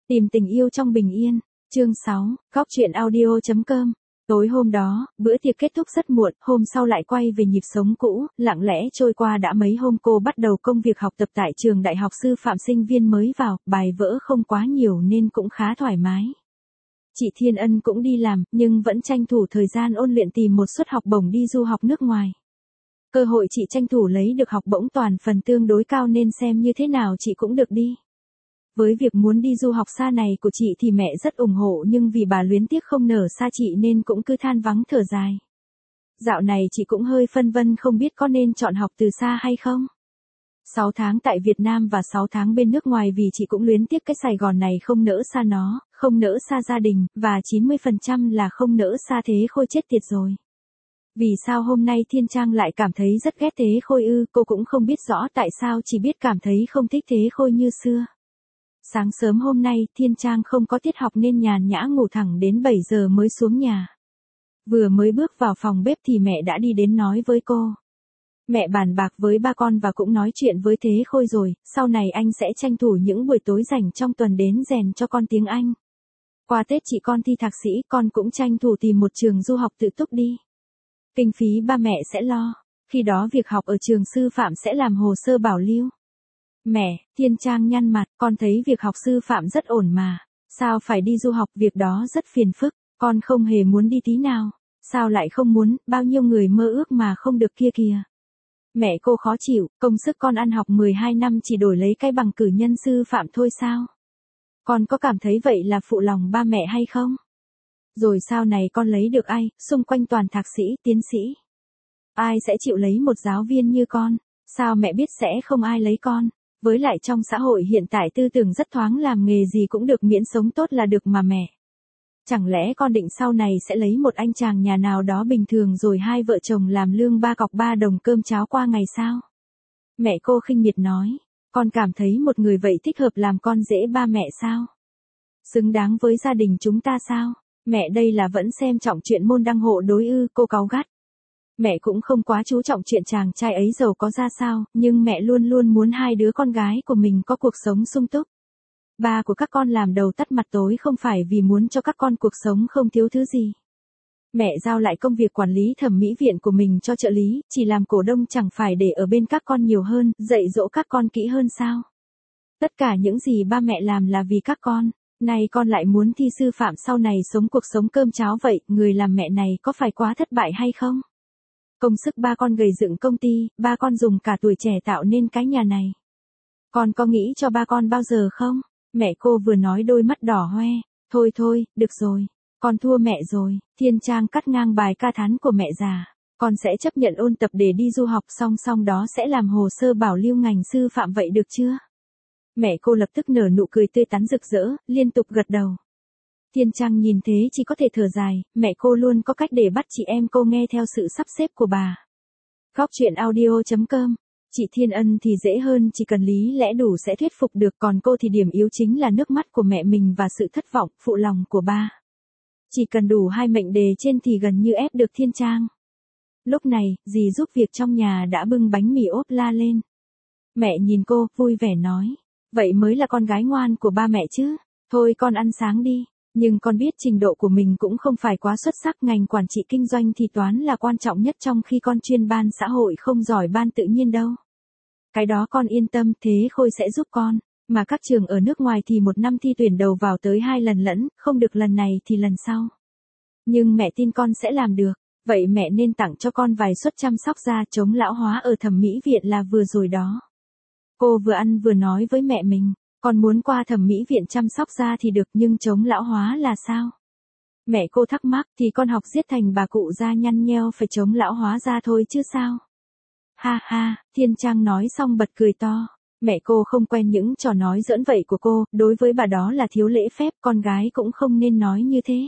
Tìm tình yêu trong bình yên. Chương 6, Góc truyện audio.com. Tối hôm đó, bữa tiệc kết thúc rất muộn, hôm sau lại quay về nhịp sống cũ, lặng lẽ trôi qua đã mấy hôm cô bắt đầu công việc học tập tại trường đại học sư phạm, sinh viên mới vào, bài vỡ không quá nhiều nên cũng khá thoải mái. Chị Thiên Ân cũng đi làm, nhưng vẫn tranh thủ thời gian ôn luyện tìm một suất học bổng đi du học nước ngoài. Cơ hội chị tranh thủ lấy được học bổng toàn phần tương đối cao nên xem như thế nào chị cũng được đi. Với việc muốn đi du học xa này của chị thì mẹ rất ủng hộ, nhưng vì bà luyến tiếc không nở xa chị nên cũng cứ than vắng thở dài. Dạo này chị cũng hơi phân vân không biết có nên chọn học từ xa hay không. 6 tháng tại Việt Nam và 6 tháng bên nước ngoài, vì chị cũng luyến tiếc cái Sài Gòn này, không nỡ xa nó, không nỡ xa gia đình, và 90% là không nỡ xa Thế Khôi chết tiệt rồi. Vì sao hôm nay Thiên Trang lại cảm thấy rất ghét Thế Khôi ư? Cô cũng không biết rõ tại sao, chỉ biết cảm thấy không thích Thế Khôi như xưa. Sáng sớm hôm nay, Thiên Trang không có tiết học nên nhàn nhã ngủ thẳng đến 7 giờ mới xuống nhà. Vừa mới bước vào phòng bếp thì mẹ đã đi đến nói với cô. Mẹ bàn bạc với ba con và cũng nói chuyện với Thế Khôi rồi, sau này anh sẽ tranh thủ những buổi tối rảnh trong tuần đến rèn cho con tiếng Anh. Qua Tết chị con thi thạc sĩ, con cũng tranh thủ tìm một trường du học tự túc đi. Kinh phí ba mẹ sẽ lo, khi đó việc học ở trường sư phạm sẽ làm hồ sơ bảo lưu. Mẹ, Thiên Trang nhăn mặt, con thấy việc học sư phạm rất ổn mà, sao phải đi du học, việc đó rất phiền phức, con không hề muốn đi tí nào, sao lại không muốn, bao nhiêu người mơ ước mà không được kia kìa. Mẹ cô khó chịu, công sức con ăn học 12 năm chỉ đổi lấy cái bằng cử nhân sư phạm thôi sao? Con có cảm thấy vậy là phụ lòng ba mẹ hay không? Rồi sau này con lấy được ai, xung quanh toàn thạc sĩ, tiến sĩ. Ai sẽ chịu lấy một giáo viên như con, sao mẹ biết sẽ không ai lấy con? Với lại trong xã hội hiện tại tư tưởng rất thoáng, làm nghề gì cũng được miễn sống tốt là được mà mẹ. Chẳng lẽ con định sau này sẽ lấy một anh chàng nhà nào đó bình thường rồi hai vợ chồng làm lương 3 cọc 3 đồng cơm cháo qua ngày sao? Mẹ cô khinh miệt nói, con cảm thấy một người vậy thích hợp làm con rể ba mẹ sao? Xứng đáng với gia đình chúng ta sao? Mẹ đây là vẫn xem trọng chuyện môn đăng hộ đối ư? Cô cáu gắt. Mẹ cũng không quá chú trọng chuyện chàng trai ấy giàu có ra sao, nhưng mẹ luôn luôn muốn hai đứa con gái của mình có cuộc sống sung túc. Ba của các con làm đầu tắt mặt tối không phải vì muốn cho các con cuộc sống không thiếu thứ gì. Mẹ giao lại công việc quản lý thẩm mỹ viện của mình cho trợ lý, chỉ làm cổ đông chẳng phải để ở bên các con nhiều hơn, dạy dỗ các con kỹ hơn sao? Tất cả những gì ba mẹ làm là vì các con, nay con lại muốn thi sư phạm sau này sống cuộc sống cơm cháo vậy, người làm mẹ này có phải quá thất bại hay không? Công sức ba con gầy dựng công ty, ba con dùng cả tuổi trẻ tạo nên cái nhà này. Con có nghĩ cho ba con bao giờ không? Mẹ cô vừa nói đôi mắt đỏ hoe. Thôi thôi, được rồi. Con thua mẹ rồi. Thiên Trang cắt ngang bài ca thán của mẹ già. Con sẽ chấp nhận ôn tập để đi du học, song song đó sẽ làm hồ sơ bảo lưu ngành sư phạm, vậy được chưa? Mẹ cô lập tức nở nụ cười tươi tắn rực rỡ, liên tục gật đầu. Thiên Trang nhìn thế chỉ có thể thở dài, mẹ cô luôn có cách để bắt chị em cô nghe theo sự sắp xếp của bà. Góc truyện audio.com. Chị Thiên Ân thì dễ hơn, chỉ cần lý lẽ đủ sẽ thuyết phục được, còn cô thì điểm yếu chính là nước mắt của mẹ mình và sự thất vọng, phụ lòng của ba. Chỉ cần đủ hai mệnh đề trên thì gần như ép được Thiên Trang. Lúc này, dì giúp việc trong nhà đã bưng bánh mì ốp la lên. Mẹ nhìn cô, vui vẻ nói. Vậy mới là con gái ngoan của ba mẹ chứ. Thôi con ăn sáng đi. Nhưng con biết trình độ của mình cũng không phải quá xuất sắc, ngành quản trị kinh doanh thì toán là quan trọng nhất, trong khi con chuyên ban xã hội không giỏi ban tự nhiên đâu. Cái đó con yên tâm, Thế Khôi sẽ giúp con. Mà các trường ở nước ngoài thì một năm thi tuyển đầu vào tới 2 lần lẫn, không được lần này thì lần sau. Nhưng mẹ tin con sẽ làm được. Vậy mẹ nên tặng cho con vài suất chăm sóc da chống lão hóa ở thẩm mỹ viện là vừa rồi đó. Cô vừa ăn vừa nói với mẹ mình. Con muốn qua thẩm mỹ viện chăm sóc da thì được, nhưng chống lão hóa là sao? Mẹ cô thắc mắc, thì con học giết thành bà cụ da nhăn nheo phải chống lão hóa da thôi chứ sao? Ha ha, Thiên Trang nói xong bật cười to. Mẹ cô không quen những trò nói giỡn vậy của cô, đối với bà đó là thiếu lễ phép, con gái cũng không nên nói như thế.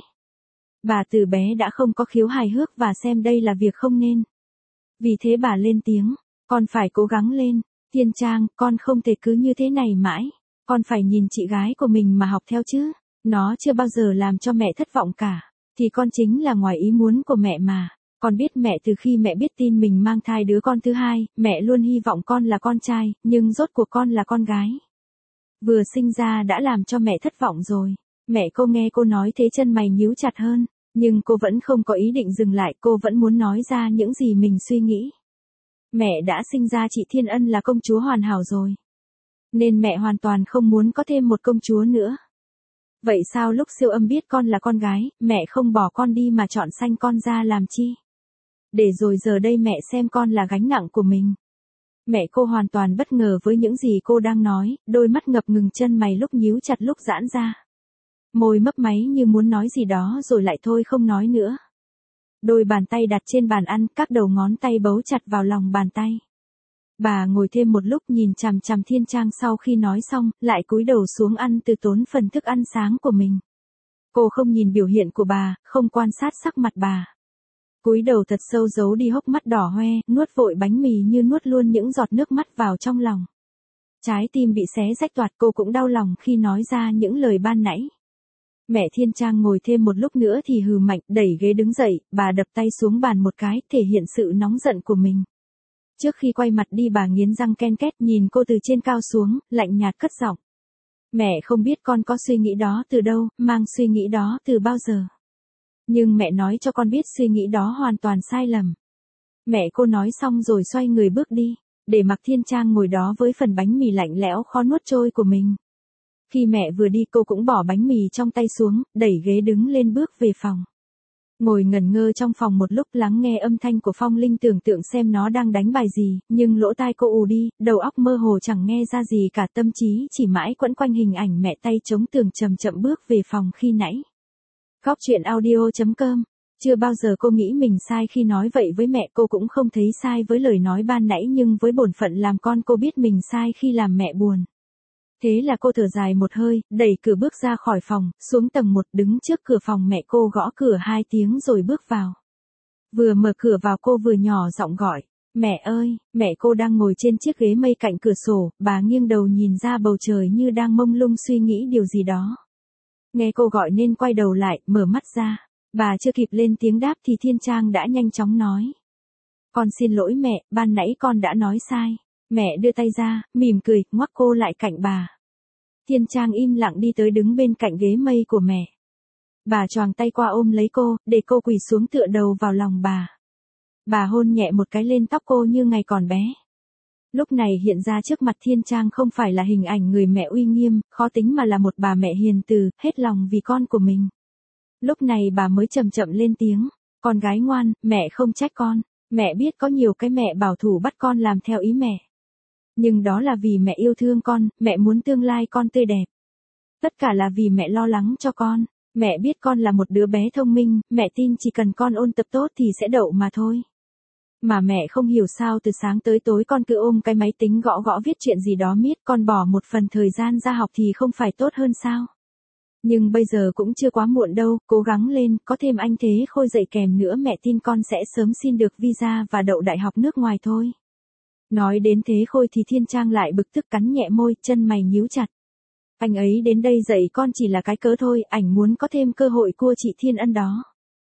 Bà từ bé đã không có khiếu hài hước và xem đây là việc không nên. Vì thế bà lên tiếng, con phải cố gắng lên. Thiên Trang, con không thể cứ như thế này mãi. Con phải nhìn chị gái của mình mà học theo chứ. Nó chưa bao giờ làm cho mẹ thất vọng cả. Thì con chính là ngoài ý muốn của mẹ mà. Con biết mẹ từ khi mẹ biết tin mình mang thai đứa con thứ hai, mẹ luôn hy vọng con là con trai, nhưng rốt cuộc con là con gái. Vừa sinh ra đã làm cho mẹ thất vọng rồi. Mẹ cô nghe cô nói thế chân mày nhíu chặt hơn, nhưng cô vẫn không có ý định dừng lại, cô vẫn muốn nói ra những gì mình suy nghĩ. Mẹ đã sinh ra chị Thiên Ân là công chúa hoàn hảo rồi. Nên mẹ hoàn toàn không muốn có thêm một công chúa nữa. Vậy sao lúc siêu âm biết con là con gái, mẹ không bỏ con đi mà chọn sanh con ra làm chi? Để rồi giờ đây mẹ xem con là gánh nặng của mình. Mẹ cô hoàn toàn bất ngờ với những gì cô đang nói, đôi mắt ngập ngừng, chân mày lúc nhíu chặt lúc giãn ra. Môi mấp máy như muốn nói gì đó rồi lại thôi không nói nữa. Đôi bàn tay đặt trên bàn ăn, các đầu ngón tay bấu chặt vào lòng bàn tay. Bà ngồi thêm một lúc nhìn chằm chằm Thiên Trang, sau khi nói xong, lại cúi đầu xuống ăn từ tốn phần thức ăn sáng của mình. Cô không nhìn biểu hiện của bà, không quan sát sắc mặt bà. Cúi đầu thật sâu giấu đi hốc mắt đỏ hoe, nuốt vội bánh mì như nuốt luôn những giọt nước mắt vào trong lòng. Trái tim bị xé rách toạc, cô cũng đau lòng khi nói ra những lời ban nãy. Mẹ Thiên Trang ngồi thêm một lúc nữa thì hừ mạnh, đẩy ghế đứng dậy, bà đập tay xuống bàn một cái, thể hiện sự nóng giận của mình. Trước khi quay mặt đi bà nghiến răng ken két nhìn cô từ trên cao xuống, lạnh nhạt cất giọng. Mẹ không biết con có suy nghĩ đó từ đâu, mang suy nghĩ đó từ bao giờ. Nhưng mẹ nói cho con biết suy nghĩ đó hoàn toàn sai lầm. Mẹ cô nói xong rồi xoay người bước đi, để mặc Thiên Trang ngồi đó với phần bánh mì lạnh lẽo khó nuốt trôi của mình. Khi mẹ vừa đi cô cũng bỏ bánh mì trong tay xuống, đẩy ghế đứng lên bước về phòng. Ngồi ngẩn ngơ trong phòng một lúc lắng nghe âm thanh của Phong Linh, tưởng tượng xem nó đang đánh bài gì, nhưng lỗ tai cô ù đi, đầu óc mơ hồ chẳng nghe ra gì cả, tâm trí chỉ mãi quẫn quanh hình ảnh mẹ tay chống tường chậm chậm bước về phòng khi nãy. Góc truyện audio.com. Chưa bao giờ cô nghĩ mình sai khi nói vậy với mẹ, cô cũng không thấy sai với lời nói ban nãy, nhưng với bổn phận làm con cô biết mình sai khi làm mẹ buồn. Thế là cô thở dài một hơi, đẩy cửa bước ra khỏi phòng, xuống tầng 1, đứng trước cửa phòng mẹ cô gõ cửa 2 tiếng rồi bước vào. Vừa mở cửa vào cô vừa nhỏ giọng gọi, mẹ ơi. Mẹ cô đang ngồi trên chiếc ghế mây cạnh cửa sổ, bà nghiêng đầu nhìn ra bầu trời như đang mông lung suy nghĩ điều gì đó. Nghe cô gọi nên quay đầu lại, mở mắt ra. Bà chưa kịp lên tiếng đáp thì Thiên Trang đã nhanh chóng nói. Con xin lỗi mẹ, ban nãy con đã nói sai. Mẹ đưa tay ra, mỉm cười, ngoắc cô lại cạnh bà. Thiên Trang im lặng đi tới đứng bên cạnh ghế mây của mẹ. Bà choàng tay qua ôm lấy cô, để cô quỳ xuống tựa đầu vào lòng bà. Bà hôn nhẹ một cái lên tóc cô như ngày còn bé. Lúc này hiện ra trước mặt Thiên Trang không phải là hình ảnh người mẹ uy nghiêm, khó tính, mà là một bà mẹ hiền từ, hết lòng vì con của mình. Lúc này bà mới chậm chậm lên tiếng, con gái ngoan, mẹ không trách con. Mẹ biết có nhiều cái mẹ bảo thủ bắt con làm theo ý mẹ. Nhưng đó là vì mẹ yêu thương con, mẹ muốn tương lai con tươi đẹp. Tất cả là vì mẹ lo lắng cho con. Mẹ biết con là một đứa bé thông minh, mẹ tin chỉ cần con ôn tập tốt thì sẽ đậu mà thôi. Mà mẹ không hiểu sao từ sáng tới tối con cứ ôm cái máy tính gõ gõ viết chuyện gì đó miết, con bỏ một phần thời gian ra học thì không phải tốt hơn sao? Nhưng bây giờ cũng chưa quá muộn đâu, cố gắng lên, có thêm anh Thế Khôi dạy kèm nữa mẹ tin con sẽ sớm xin được visa và đậu đại học nước ngoài thôi. Nói đến Thế Khôi thì Thiên Trang lại bực tức cắn nhẹ môi, chân mày nhíu chặt. Anh ấy đến đây dạy con chỉ là cái cớ thôi, ảnh muốn có thêm cơ hội cua chị Thiên Ân đó.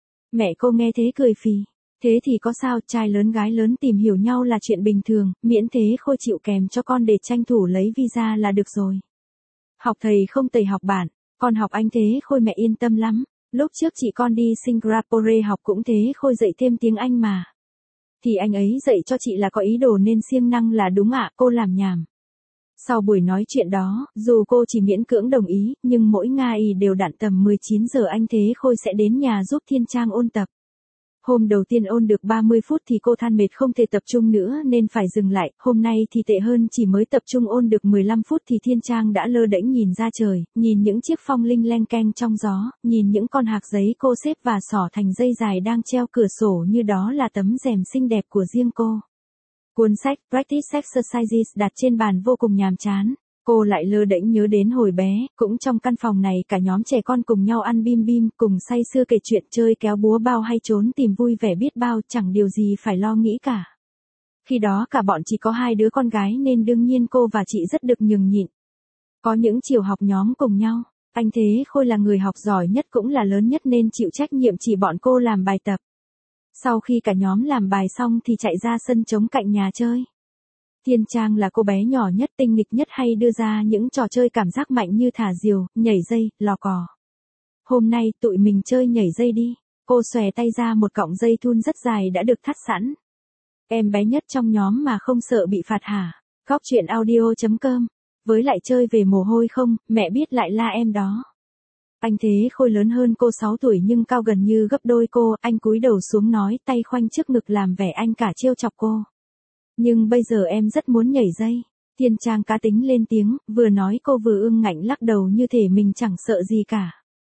Mẹ cô nghe thế cười phì. Thế thì có sao, trai lớn gái lớn tìm hiểu nhau là chuyện bình thường, miễn Thế Khôi chịu kèm cho con để tranh thủ lấy visa là được rồi. Học thầy không tày học bản, con học anh Thế Khôi mẹ yên tâm lắm. Lúc trước chị con đi Singapore học cũng Thế Khôi dạy thêm tiếng Anh mà. Thì anh ấy dạy cho chị là có ý đồ nên siêng năng là đúng ạ, cô làm nhảm. Sau buổi nói chuyện đó, dù cô chỉ miễn cưỡng đồng ý, nhưng mỗi ngày đều đặn tầm 19 giờ anh Thế Khôi sẽ đến nhà giúp Thiên Trang ôn tập. Hôm đầu tiên ôn được 30 phút thì cô than mệt không thể tập trung nữa nên phải dừng lại, hôm nay thì tệ hơn, chỉ mới tập trung ôn được 15 phút thì Thiên Trang đã lơ đễnh nhìn ra trời, nhìn những chiếc phong linh leng keng trong gió, nhìn những con hạc giấy cô xếp và xỏ thành dây dài đang treo cửa sổ như đó là tấm rèm xinh đẹp của riêng cô. Cuốn sách Practice Exercises đặt trên bàn vô cùng nhàm chán. Cô lại lơ đễnh nhớ đến hồi bé, cũng trong căn phòng này cả nhóm trẻ con cùng nhau ăn bim bim, cùng say sưa kể chuyện, chơi kéo búa bao hay trốn tìm vui vẻ biết bao, chẳng điều gì phải lo nghĩ cả. Khi đó cả bọn chỉ có 2 đứa con gái nên đương nhiên cô và chị rất được nhường nhịn. Có những chiều học nhóm cùng nhau, anh Thế Khôi là người học giỏi nhất cũng là lớn nhất nên chịu trách nhiệm chỉ bọn cô làm bài tập. Sau khi cả nhóm làm bài xong thì chạy ra sân trống cạnh nhà chơi. Thiên Trang là cô bé nhỏ nhất, tinh nghịch nhất, hay đưa ra những trò chơi cảm giác mạnh như thả diều, nhảy dây, lò cò. Hôm nay tụi mình chơi nhảy dây đi. Cô xòe tay ra một cọng dây thun rất dài đã được thắt sẵn. Em bé nhất trong nhóm mà không sợ bị phạt hả? Góc truyện audio.com. Với lại chơi về mồ hôi không, mẹ biết lại la em đó. Anh Thế Khôi lớn hơn cô 6 tuổi nhưng cao gần như gấp đôi cô, anh cúi đầu xuống nói, tay khoanh trước ngực làm vẻ anh cả trêu chọc cô. Nhưng bây giờ em rất muốn nhảy dây. Thiên Trang cá tính lên tiếng, vừa nói cô vừa ương ngạnh lắc đầu như thể mình chẳng sợ gì cả.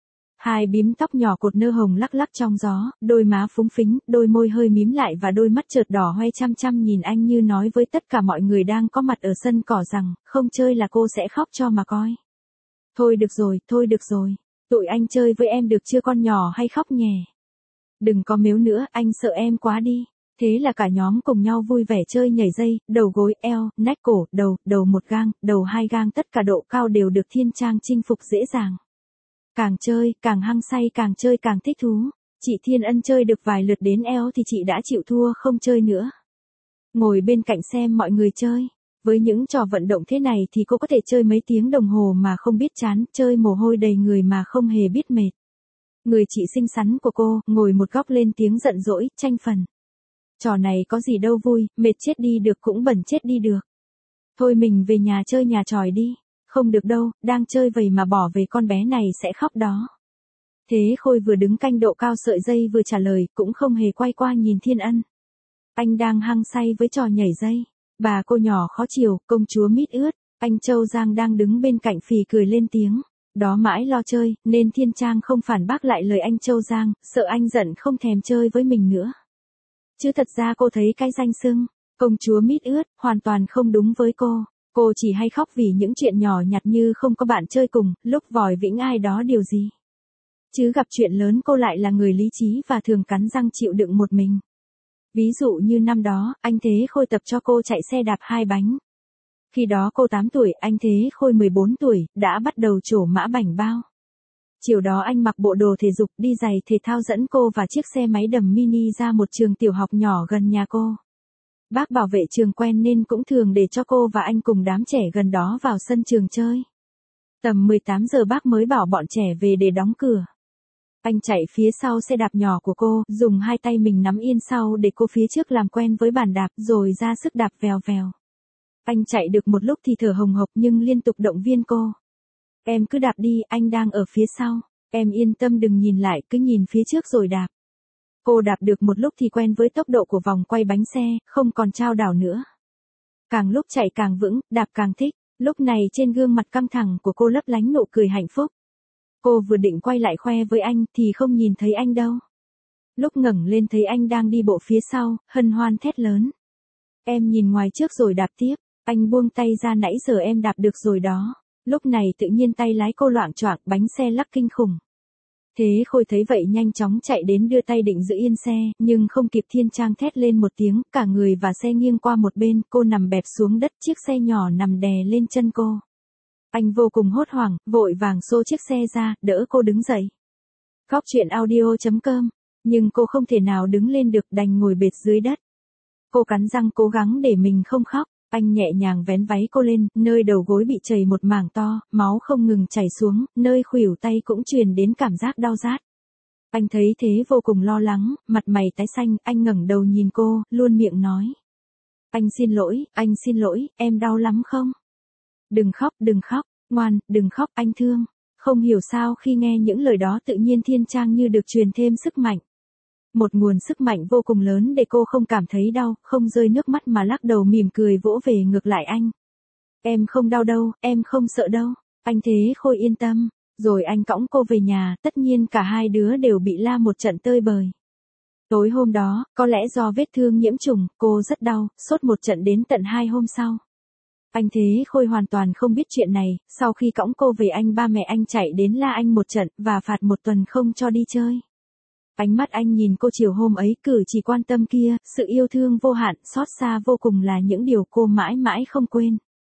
Hai bím tóc nhỏ cột nơ hồng lắc lắc trong gió, đôi má phúng phính, đôi môi hơi mím lại và đôi mắt chợt đỏ hoe chăm chăm nhìn anh như nói với tất cả mọi người đang có mặt ở sân cỏ rằng, không chơi là cô sẽ khóc cho mà coi. Thôi được rồi, tụi anh chơi với em được chưa, con nhỏ hay khóc nhè. Đừng có mếu nữa, anh sợ em quá đi. Thế là cả nhóm cùng nhau vui vẻ chơi nhảy dây, đầu gối, eo, nách, cổ, đầu một gang, đầu hai gang, tất cả độ cao đều được Thiên Trang chinh phục dễ dàng. Càng chơi, càng hăng say, càng chơi càng thích thú. Chị Thiên Ân chơi được vài lượt đến eo thì chị đã chịu thua không chơi nữa. Ngồi bên cạnh xem mọi người chơi. Với những trò vận động thế này thì cô có thể chơi mấy tiếng đồng hồ mà không biết chán, chơi mồ hôi đầy người mà không hề biết mệt. Người chị xinh xắn của cô, ngồi một góc lên tiếng giận dỗi, tranh phần. Trò này có gì đâu vui, mệt chết đi được cũng bẩn chết đi được. Thôi mình về nhà chơi nhà tròi đi. Không được đâu, đang chơi vậy mà bỏ về, con bé này sẽ khóc đó. Thế Khôi vừa đứng canh độ cao sợi dây vừa trả lời, cũng không hề quay qua nhìn Thiên Ân. Anh đang hăng say với trò nhảy dây. Bà cô nhỏ khó chịu, công chúa mít ướt. Anh Châu Giang đang đứng bên cạnh phì cười lên tiếng. Đó mãi lo chơi, nên Thiên Trang không phản bác lại lời anh Châu Giang, sợ anh giận không thèm chơi với mình nữa. Chứ thật ra cô thấy cái danh xưng công chúa mít ướt hoàn toàn không đúng với cô. Cô chỉ hay khóc vì những chuyện nhỏ nhặt như không có bạn chơi cùng, lúc vòi vĩnh ai đó điều gì. Chứ gặp chuyện lớn cô lại là người lý trí và thường cắn răng chịu đựng một mình. Ví dụ như năm đó, anh Thế Khôi tập cho cô chạy xe đạp 2 bánh. Khi đó cô 8 tuổi, anh Thế Khôi 14 tuổi, đã bắt đầu trổ mã bảnh bao. Chiều đó anh mặc bộ đồ thể dục, đi giày thể thao dẫn cô và chiếc xe máy đầm mini ra một trường tiểu học nhỏ gần nhà cô. Bác bảo vệ trường quen nên cũng thường để cho cô và anh cùng đám trẻ gần đó vào sân trường chơi. Tầm 18 giờ bác mới bảo bọn trẻ về để đóng cửa. Anh chạy phía sau xe đạp nhỏ của cô, dùng hai tay mình nắm yên sau để cô phía trước làm quen với bàn đạp rồi ra sức đạp vèo vèo. Anh chạy được một lúc thì thở hồng hộc nhưng liên tục động viên cô. Em cứ đạp đi, anh đang ở phía sau. Em yên tâm đừng nhìn lại, cứ nhìn phía trước rồi đạp. Cô đạp được một lúc thì quen với tốc độ của vòng quay bánh xe, không còn chao đảo nữa. Càng lúc chạy càng vững, đạp càng thích. Lúc này trên gương mặt căng thẳng của cô lấp lánh nụ cười hạnh phúc. Cô vừa định quay lại khoe với anh thì không nhìn thấy anh đâu. Lúc ngẩng lên thấy anh đang đi bộ phía sau, hân hoan thét lớn. Em nhìn ngoài trước rồi đạp tiếp. Anh buông tay ra, nãy giờ em đạp được rồi đó. Lúc này tự nhiên tay lái cô loạng choạng, bánh xe lắc kinh khủng. Thế Khôi thấy vậy nhanh chóng chạy đến đưa tay định giữ yên xe, nhưng không kịp Thiên Trang thét lên một tiếng, cả người và xe nghiêng qua một bên, cô nằm bẹp xuống đất, chiếc xe nhỏ nằm đè lên chân cô. Anh vô cùng hốt hoảng, vội vàng xô chiếc xe ra, đỡ cô đứng dậy. Góc truyện audio.com, nhưng cô không thể nào đứng lên được, đành ngồi bệt dưới đất. Cô cắn răng cố gắng để mình không khóc. Anh nhẹ nhàng vén váy cô lên, nơi đầu gối bị chảy một mảng to, máu không ngừng chảy xuống, nơi khuỷu tay cũng truyền đến cảm giác đau rát. Anh thấy thế vô cùng lo lắng, mặt mày tái xanh, anh ngẩng đầu nhìn cô, luôn miệng nói. Anh xin lỗi, em đau lắm không? Đừng khóc, ngoan, đừng khóc, anh thương. Không hiểu sao khi nghe những lời đó tự nhiên Thiên Trang như được truyền thêm sức mạnh. Một nguồn sức mạnh vô cùng lớn để cô không cảm thấy đau, không rơi nước mắt mà lắc đầu mỉm cười vỗ về ngược lại anh. Em không đau đâu, em không sợ đâu. Anh Thế Khôi yên tâm. Rồi anh cõng cô về nhà, tất nhiên cả hai đứa đều bị la một trận tơi bời. Tối hôm đó, có lẽ do vết thương nhiễm trùng, cô rất đau, sốt một trận đến tận 2 hôm sau. Anh Thế Khôi hoàn toàn không biết chuyện này, sau khi cõng cô về ba mẹ anh chạy đến la anh một trận và phạt 1 tuần không cho đi chơi. Ánh mắt anh nhìn cô chiều hôm ấy, cử chỉ quan tâm kia, sự yêu thương vô hạn, xót xa vô cùng là những điều cô mãi mãi không quên.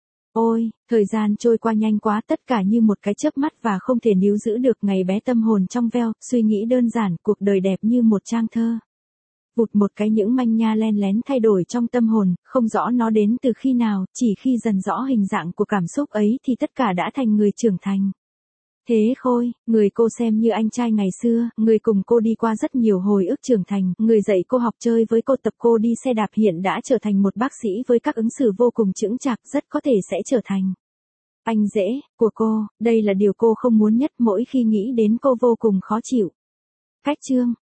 Ôi, thời gian trôi qua nhanh quá, tất cả như một cái chớp mắt và không thể níu giữ được, ngày bé tâm hồn trong veo, suy nghĩ đơn giản, cuộc đời đẹp như một trang thơ. vụt một cái những manh nha len lén thay đổi trong tâm hồn, không rõ nó đến từ khi nào, chỉ khi dần rõ hình dạng của cảm xúc ấy thì tất cả đã thành người trưởng thành. Thế Khôi, người cô xem như anh trai ngày xưa, người cùng cô đi qua rất nhiều hồi ức trưởng thành, người dạy cô học chơi với cô tập cô đi xe đạp hiện đã trở thành một bác sĩ với các ứng xử vô cùng chững chạc, rất có thể sẽ trở thành anh rể của cô, đây là điều cô không muốn nhất, mỗi khi nghĩ đến cô vô cùng khó chịu. Cách chương